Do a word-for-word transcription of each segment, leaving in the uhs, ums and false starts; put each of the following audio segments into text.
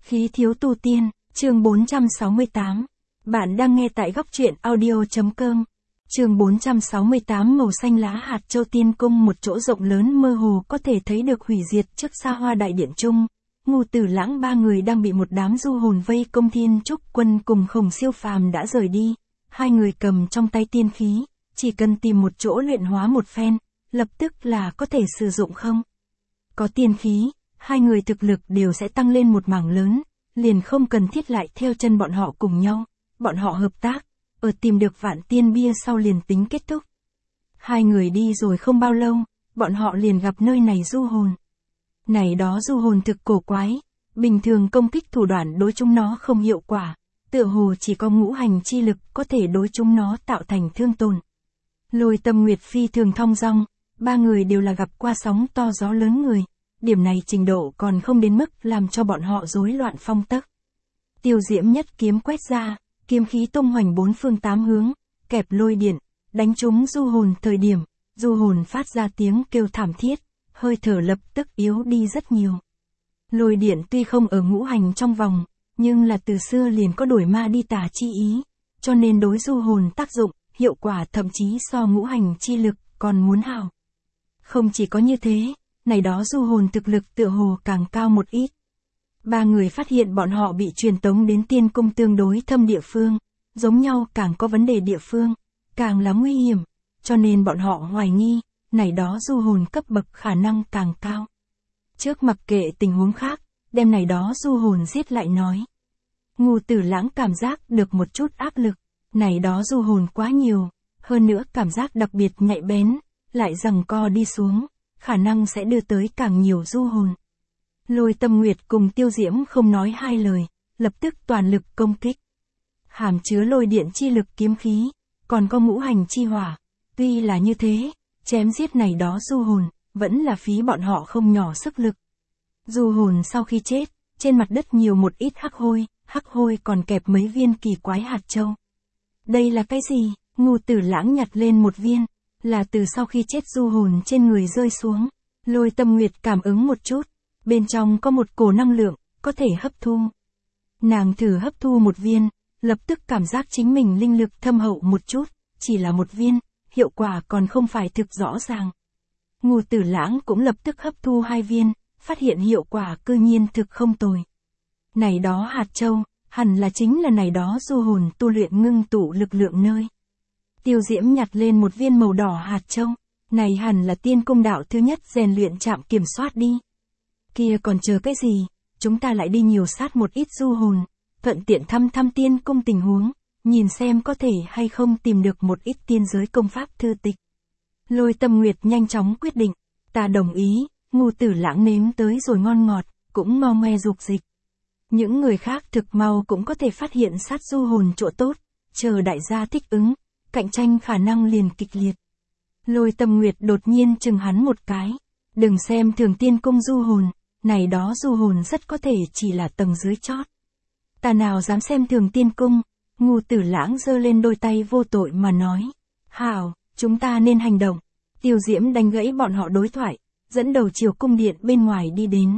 Khí thiếu tu tiên, chương bốn trăm sáu mươi tám. Bạn đang nghe tại góc truyện audio.com. Chương bốn trăm sáu mươi tám. Màu xanh lá hạt châu tiên cung, một chỗ rộng lớn mơ hồ có thể thấy được hủy diệt trước xa hoa đại điện trung. Ngô Tử Lãng ba người đang bị một đám du hồn vây công. Thiên Trúc Quân cùng Khổng Siêu Phàm đã rời đi. Hai người cầm trong tay tiên khí, chỉ cần tìm một chỗ luyện hóa một phen, lập tức là có thể sử dụng không? Có tiên khí, hai người thực lực đều sẽ tăng lên một mảng lớn, liền không cần thiết lại theo chân bọn họ cùng nhau, bọn họ hợp tác, ở tìm được vạn tiên bia sau liền tính kết thúc. Hai người đi rồi không bao lâu, bọn họ liền gặp nơi này du hồn. Này đó du hồn thực cổ quái, bình thường công kích thủ đoạn đối chúng nó không hiệu quả, tựa hồ chỉ có ngũ hành chi lực có thể đối chúng nó tạo thành thương tổn. Lôi Tâm Nguyệt phi thường thong dong, ba người đều là gặp qua sóng to gió lớn người. Điểm này trình độ còn không đến mức làm cho bọn họ rối loạn phong tấc. Tiêu Diễm nhất kiếm quét ra, kiếm khí tung hoành bốn phương tám hướng, kẹp lôi điện, đánh trúng du hồn. Thời điểm, du hồn phát ra tiếng kêu thảm thiết, hơi thở lập tức yếu đi rất nhiều. Lôi điện tuy không ở ngũ hành trong vòng, nhưng là từ xưa liền có đuổi ma đi tà chi ý, cho nên đối du hồn tác dụng, hiệu quả thậm chí so ngũ hành chi lực còn muốn hào. Không chỉ có như thế, này đó du hồn thực lực tựa hồ càng cao một ít. Ba người phát hiện bọn họ bị truyền tống đến tiên cung tương đối thâm địa phương, giống nhau càng có vấn đề địa phương, càng là nguy hiểm, cho nên bọn họ hoài nghi, này đó du hồn cấp bậc khả năng càng cao. Trước mặc kệ tình huống khác, đem này đó du hồn giết lại nói. Ngô Tử Lãng cảm giác được một chút áp lực, này đó du hồn quá nhiều, hơn nữa cảm giác đặc biệt nhạy bén, lại giằng co đi xuống, khả năng sẽ đưa tới càng nhiều du hồn. Lôi Tâm Nguyệt cùng Tiêu Diễm không nói hai lời, lập tức toàn lực công kích. Hàm chứa lôi điện chi lực kiếm khí, còn có ngũ hành chi hỏa, tuy là như thế, chém giết này đó du hồn, vẫn là phí bọn họ không nhỏ sức lực. Du hồn sau khi chết, trên mặt đất nhiều một ít hắc hôi, hắc hôi còn kẹp mấy viên kỳ quái hạt châu. Đây là cái gì? Ngô Tử Lãng nhặt lên một viên, là từ sau khi chết du hồn trên người rơi xuống. Lôi Tâm Nguyệt cảm ứng một chút, bên trong có một cổ năng lượng, có thể hấp thu. Nàng thử hấp thu một viên, lập tức cảm giác chính mình linh lực thâm hậu một chút, chỉ là một viên, hiệu quả còn không phải thực rõ ràng. Ngô Tử Lãng cũng lập tức hấp thu hai viên, phát hiện hiệu quả cư nhiên thực không tồi. Này đó hạt châu, hẳn là chính là này đó du hồn tu luyện ngưng tụ lực lượng nơi. Tiêu Diễm nhặt lên một viên màu đỏ hạt châu, này hẳn là tiên cung đạo thứ nhất rèn luyện trạm kiểm soát đi. Kia còn chờ cái gì, chúng ta lại đi nhiều sát một ít du hồn, thuận tiện thăm thăm tiên cung tình huống, nhìn xem có thể hay không tìm được một ít tiên giới công pháp thư tịch. Lôi Tâm Nguyệt nhanh chóng quyết định, ta đồng ý. Ngô Tử Lãng nếm tới rồi ngon ngọt, cũng mau ngoe dục dịch. Những người khác thực mau cũng có thể phát hiện sát du hồn chỗ tốt, chờ đại gia thích ứng, cạnh tranh khả năng liền kịch liệt. Lôi Tâm Nguyệt đột nhiên chừng hắn một cái, đừng xem thường tiên cung du hồn, này đó du hồn rất có thể chỉ là tầng dưới chót. Ta nào dám xem thường tiên cung? Ngô Tử Lãng giơ lên đôi tay vô tội mà nói. Hảo, chúng ta nên hành động. Tiêu Diễm đánh gãy bọn họ đối thoại, dẫn đầu chiều cung điện bên ngoài đi đến.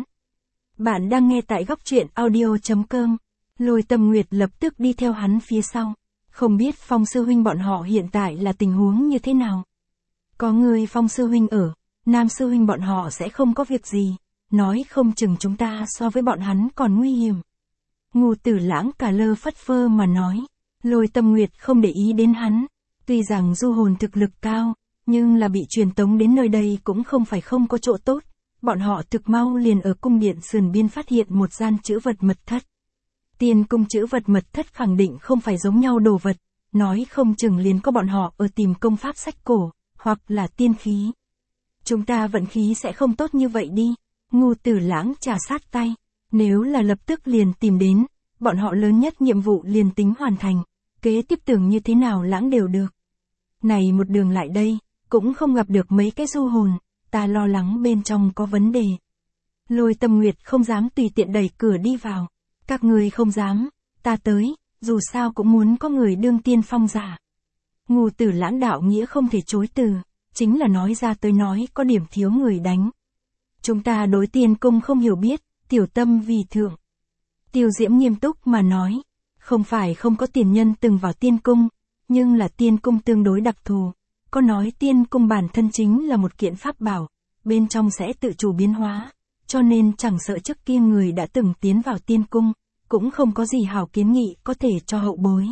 Bạn đang nghe tại góc truyện audio.com. Lôi Tâm Nguyệt lập tức đi theo hắn phía sau. Không biết Phong sư huynh bọn họ hiện tại là tình huống như thế nào. Có người Phong sư huynh ở, Nam sư huynh bọn họ sẽ không có việc gì, nói không chừng chúng ta so với bọn hắn còn nguy hiểm. Ngô Tử Lãng cả lơ phất phơ mà nói. Lôi Tâm Nguyệt không để ý đến hắn, tuy rằng du hồn thực lực cao, nhưng là bị truyền tống đến nơi đây cũng không phải không có chỗ tốt. Bọn họ thực mau liền ở cung điện sườn biên phát hiện một gian chữ vật mật thất. Tiên cung chữ vật mật thất khẳng định không phải giống nhau đồ vật, nói không chừng liền có bọn họ ở tìm công pháp sách cổ, hoặc là tiên khí. Chúng ta vận khí sẽ không tốt như vậy đi. Ngô Tử Lãng trà sát tay, nếu là lập tức liền tìm đến, bọn họ lớn nhất nhiệm vụ liền tính hoàn thành, kế tiếp tưởng như thế nào lãng đều được. Này một đường lại đây, cũng không gặp được mấy cái du hồn, ta lo lắng bên trong có vấn đề. Lôi Tâm Nguyệt không dám tùy tiện đẩy cửa đi vào. Các người không dám, ta tới, dù sao cũng muốn có người đương tiên phong giả. Ngô Tử Lãng đạo nghĩa không thể chối từ, chính là nói ra tới nói có điểm thiếu người đánh. Chúng ta đối tiên cung không hiểu biết, tiểu tâm vì thượng. Tiêu Diễm nghiêm túc mà nói, không phải không có tiền nhân từng vào tiên cung, nhưng là tiên cung tương đối đặc thù. Có nói tiên cung bản thân chính là một kiện pháp bảo, bên trong sẽ tự chủ biến hóa, cho nên chẳng sợ trước kia người đã từng tiến vào tiên cung, cũng không có gì hảo kiến nghị có thể cho hậu bối.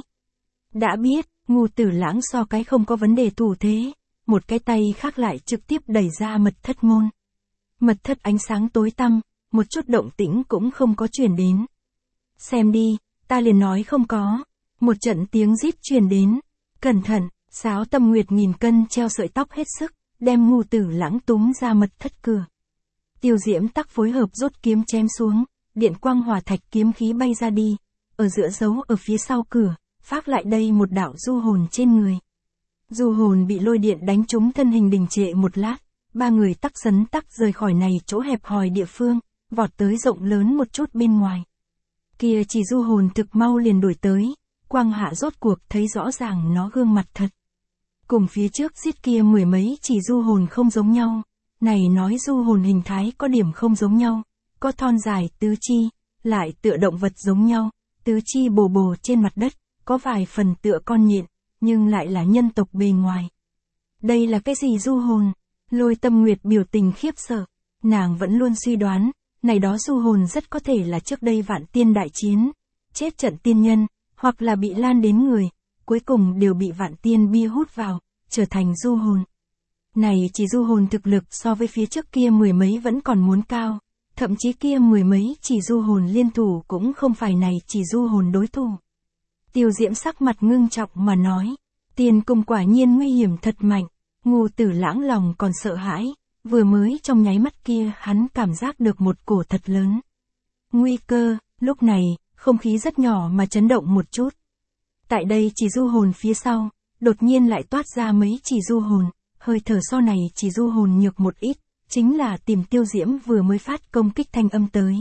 Đã biết, Ngưu Tử Lãng so cái không có vấn đề thủ thế, một cái tay khác lại trực tiếp đẩy ra mật thất môn. Mật thất ánh sáng tối tăm, một chút động tĩnh cũng không có truyền đến. Xem đi, ta liền nói không có. Một trận tiếng rít truyền đến. Cẩn thận, Sáo Tâm Nguyệt nghìn cân treo sợi tóc hết sức, đem Ngưu Tử Lãng túm ra mật thất cửa. Tiêu Diễm tắc phối hợp rút kiếm chém xuống, điện quang hỏa thạch kiếm khí bay ra đi, ở giữa giấu ở phía sau cửa, phát lại đây một đạo du hồn trên người. Du hồn bị lôi điện đánh trúng thân hình đình trệ một lát, ba người tắc sấn tắc rời khỏi này chỗ hẹp hòi địa phương, vọt tới rộng lớn một chút bên ngoài. Kia chỉ du hồn thực mau liền đuổi tới, quang hạ rốt cuộc thấy rõ ràng nó gương mặt thật. Cùng phía trước giết kia mười mấy chỉ du hồn không giống nhau, này nói du hồn hình thái có điểm không giống nhau, có thon dài tứ chi, lại tựa động vật giống nhau, tứ chi bồ bồ trên mặt đất, có vài phần tựa con nhện, nhưng lại là nhân tộc bề ngoài. Đây là cái gì du hồn? Lôi Tâm Nguyệt biểu tình khiếp sợ, nàng vẫn luôn suy đoán, này đó du hồn rất có thể là trước đây vạn tiên đại chiến, chết trận tiên nhân, hoặc là bị lan đến người, cuối cùng đều bị vạn tiên bia hút vào, trở thành du hồn. Này chỉ du hồn thực lực so với phía trước kia mười mấy vẫn còn muốn cao, thậm chí kia mười mấy chỉ du hồn liên thủ cũng không phải này chỉ du hồn đối thủ. Tiêu Diễm sắc mặt ngưng trọng mà nói, tiên cung quả nhiên nguy hiểm thật mạnh. Ngưu Tử Lãng lòng còn sợ hãi, vừa mới trong nháy mắt kia hắn cảm giác được một cổ thật lớn nguy cơ. Lúc này, không khí rất nhỏ mà chấn động một chút. Tại đây chỉ du hồn phía sau, đột nhiên lại toát ra mấy chỉ du hồn, hơi thở so này chỉ du hồn nhược một ít, chính là tìm Tiêu Diễm vừa mới phát công kích thanh âm tới.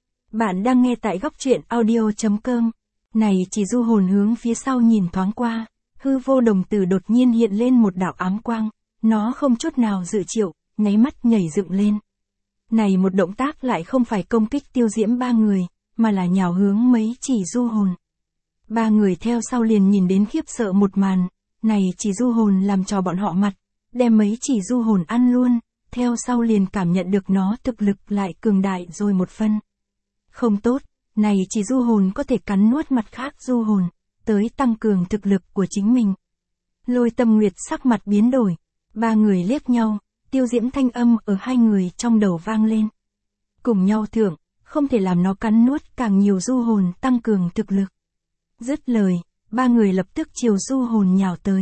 Bạn đang nghe tại góc truyện audio chấm com. Này chỉ du hồn hướng phía sau nhìn thoáng qua, hư vô đồng tử đột nhiên hiện lên một đạo ám quang, nó không chút nào dự triệu, nháy mắt nhảy dựng lên. Này một động tác lại không phải công kích Tiêu Diễm ba người, mà là nhào hướng mấy chỉ du hồn. Ba người theo sau liền nhìn đến khiếp sợ một màn, này chỉ du hồn làm cho bọn họ mặt, đem mấy chỉ du hồn ăn luôn, theo sau liền cảm nhận được nó thực lực lại cường đại rồi một phân. Không tốt, này chỉ du hồn có thể cắn nuốt mặt khác du hồn, tới tăng cường thực lực của chính mình. Lôi Tâm Nguyệt sắc mặt biến đổi, ba người liếc nhau, Tiêu Diễm thanh âm ở hai người trong đầu vang lên. Cùng nhau thưởng, không thể làm nó cắn nuốt càng nhiều du hồn tăng cường thực lực. Dứt lời, ba người lập tức chiều du hồn nhào tới.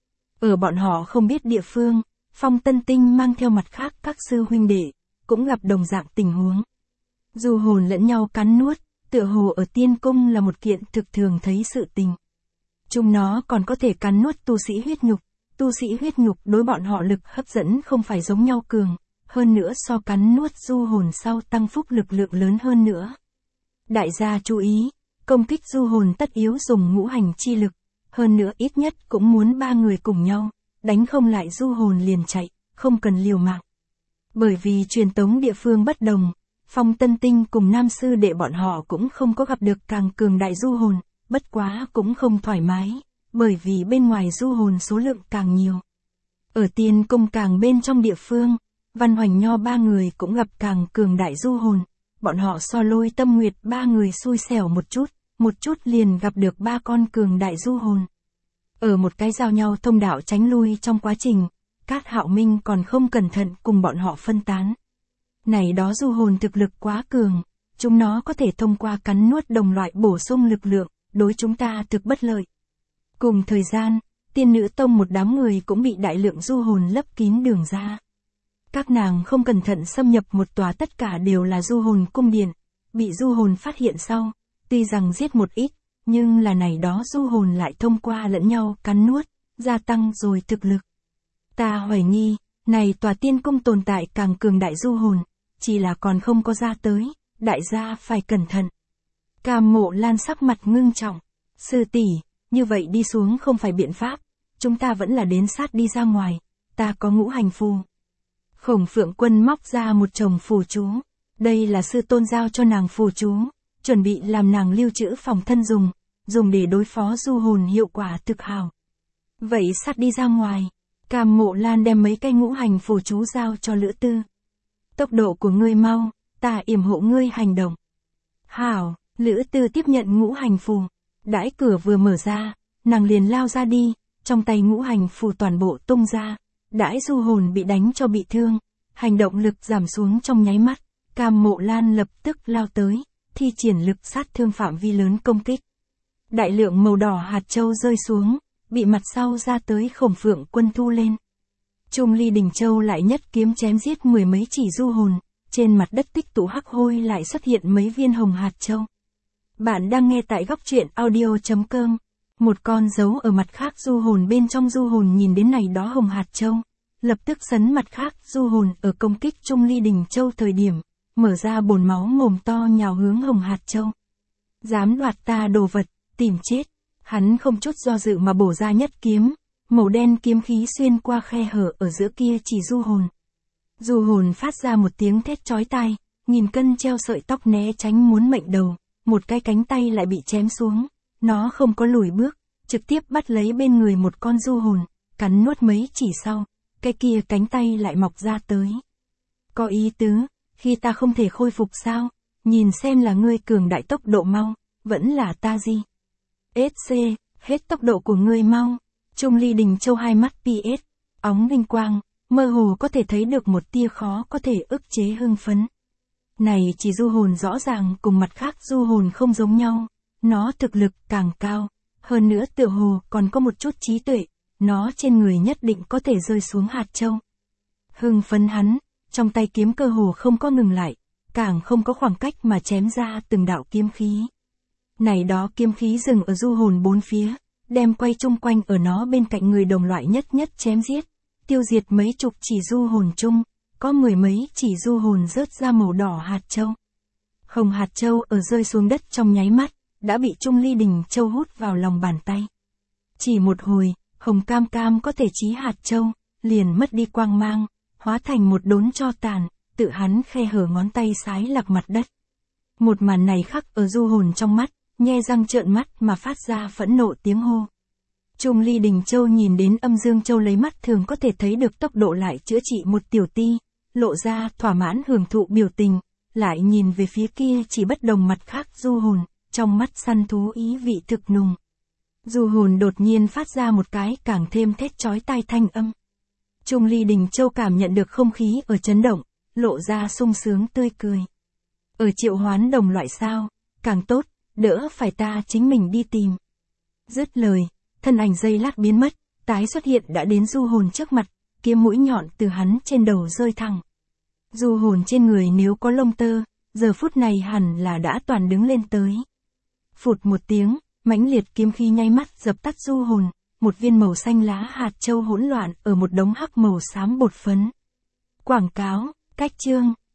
Ở bọn họ không biết địa phương, Phong Tân Tinh mang theo mặt khác các sư huynh đệ, cũng gặp đồng dạng tình huống. Du hồn lẫn nhau cắn nuốt, tựa hồ ở tiên cung là một kiện thực thường thấy sự tình. Chúng nó còn có thể cắn nuốt tu sĩ huyết nhục, tu sĩ huyết nhục đối bọn họ lực hấp dẫn không phải giống nhau cường, hơn nữa so cắn nuốt du hồn sau tăng phúc lực lượng lớn hơn nữa. Đại gia chú ý, công kích du hồn tất yếu dùng ngũ hành chi lực, hơn nữa ít nhất cũng muốn ba người cùng nhau, đánh không lại du hồn liền chạy, không cần liều mạng. Bởi vì truyền tống địa phương bất đồng, Phong Tân Tinh cùng nam sư đệ bọn họ cũng không có gặp được càng cường đại du hồn, bất quá cũng không thoải mái, bởi vì bên ngoài du hồn số lượng càng nhiều. Ở tiên cung càng bên trong địa phương, Văn Hoành Nho ba người cũng gặp càng cường đại du hồn, bọn họ so Lôi Tâm Nguyệt ba người xui xẻo một chút, một chút liền gặp được ba con cường đại du hồn. Ở một cái giao nhau thông đạo tránh lui trong quá trình, Cát Hạo Minh còn không cẩn thận cùng bọn họ phân tán. Này đó du hồn thực lực quá cường, chúng nó có thể thông qua cắn nuốt đồng loại bổ sung lực lượng, đối chúng ta thực bất lợi. Cùng thời gian, Tiên Nữ Tông một đám người cũng bị đại lượng du hồn lấp kín đường ra. Các nàng không cẩn thận xâm nhập một tòa tất cả đều là du hồn cung điện, bị du hồn phát hiện sau, tuy rằng giết một ít, nhưng là này đó du hồn lại thông qua lẫn nhau cắn nuốt, gia tăng rồi thực lực. Ta hoài nghi, này tòa tiên cung tồn tại càng cường đại du hồn, chỉ là còn không có ra tới, đại gia phải cẩn thận. Cam Mộ Lan sắc mặt ngưng trọng, sư tỷ, như vậy đi xuống không phải biện pháp, chúng ta vẫn là đến sát đi ra ngoài, ta có ngũ hành phù. Khổng Phượng Quân móc ra một chồng phù chú, đây là sư tôn giao cho nàng phù chú, chuẩn bị làm nàng lưu trữ phòng thân dùng, dùng để đối phó du hồn hiệu quả thực hào. Vậy sát đi ra ngoài, Cam Mộ Lan đem mấy cây ngũ hành phù chú giao cho Lữ Tư. Tốc độ của ngươi mau, ta yểm hộ ngươi hành động. Hảo, Lữ Tư tiếp nhận ngũ hành phù. Đãi cửa vừa mở ra, nàng liền lao ra đi, trong tay ngũ hành phù toàn bộ tung ra. Đãi du hồn bị đánh cho bị thương, hành động lực giảm xuống trong nháy mắt, Cam Mộ Lan lập tức lao tới, thi triển lực sát thương phạm vi lớn công kích. Đại lượng màu đỏ hạt châu rơi xuống, bị mặt sau ra tới Khổng Phượng Quân thu lên. Trung Ly Đình Châu lại nhất kiếm chém giết mười mấy chỉ du hồn, trên mặt đất tích tụ hắc hôi lại xuất hiện mấy viên hồng hạt châu. Bạn đang nghe tại góc truyện audio chấm com. Một con dấu ở mặt khác du hồn bên trong du hồn nhìn đến này đó hồng hạt châu, lập tức sấn mặt khác du hồn ở công kích Trung Ly Đình Châu thời điểm, mở ra bồn máu mồm to nhào hướng hồng hạt châu. Dám đoạt ta đồ vật, tìm chết. Hắn không chút do dự mà bổ ra nhất kiếm, màu đen kiếm khí xuyên qua khe hở ở giữa kia chỉ du hồn. Du hồn phát ra một tiếng thét chói tai, nghìn cân treo sợi tóc né tránh muốn mệnh đầu, một cái cánh tay lại bị chém xuống, nó không có lùi bước, trực tiếp bắt lấy bên người một con du hồn, cắn nuốt mấy chỉ sau, cái kia cánh tay lại mọc ra tới. Có ý tứ, khi ta không thể khôi phục sao, nhìn xem là ngươi cường đại tốc độ mau, vẫn là ta gì. ét xê, hết tốc độ của ngươi mau. Trung Ly Đình Châu hai mắt pê ét, óng vinh quang, mơ hồ có thể thấy được một tia khó có thể ức chế hưng phấn. Này chỉ du hồn rõ ràng cùng mặt khác du hồn không giống nhau, nó thực lực càng cao, hơn nữa tựa hồ còn có một chút trí tuệ, nó trên người nhất định có thể rơi xuống hạt châu. Hưng phấn hắn, trong tay kiếm cơ hồ không có ngừng lại, càng không có khoảng cách mà chém ra từng đạo kiếm khí. Này đó kiếm khí dừng ở du hồn bốn phía, đem quay chung quanh ở nó bên cạnh người đồng loại nhất nhất chém giết, tiêu diệt mấy chục chỉ du hồn chung, có mười mấy chỉ du hồn rớt ra màu đỏ hạt châu. Hồng hạt châu ở rơi xuống đất trong nháy mắt, đã bị Trung Ly Đình Châu hút vào lòng bàn tay. Chỉ một hồi, hồng cam cam có thể chí hạt châu, liền mất đi quang mang, hóa thành một đốn tro tàn, tự hắn khe hở ngón tay sái lạc mặt đất. Một màn này khắc ở du hồn trong mắt, nhe răng trợn mắt mà phát ra phẫn nộ tiếng hô. Trung Ly Đình Châu nhìn đến Âm Dương Châu lấy mắt thường có thể thấy được tốc độ lại chữa trị một tiểu ti, lộ ra thỏa mãn hưởng thụ biểu tình, lại nhìn về phía kia chỉ bất đồng mặt khác du hồn, trong mắt săn thú ý vị thực nùng. Du hồn đột nhiên phát ra một cái càng thêm thét chói tai thanh âm. Trung Ly Đình Châu cảm nhận được không khí ở chấn động, lộ ra sung sướng tươi cười. Ở triệu hoán đồng loại sao, càng tốt, đỡ phải ta chính mình đi tìm. Dứt lời, thân ảnh giây lát biến mất, tái xuất hiện đã đến du hồn trước mặt, kiếm mũi nhọn từ hắn trên đầu rơi thẳng. Du hồn trên người nếu có lông tơ, giờ phút này hẳn là đã toàn đứng lên tới. Phụt một tiếng, mãnh liệt kiếm khí nháy mắt dập tắt du hồn, một viên màu xanh lá hạt châu hỗn loạn ở một đống hắc màu xám bột phấn. Quảng cáo, cách chương.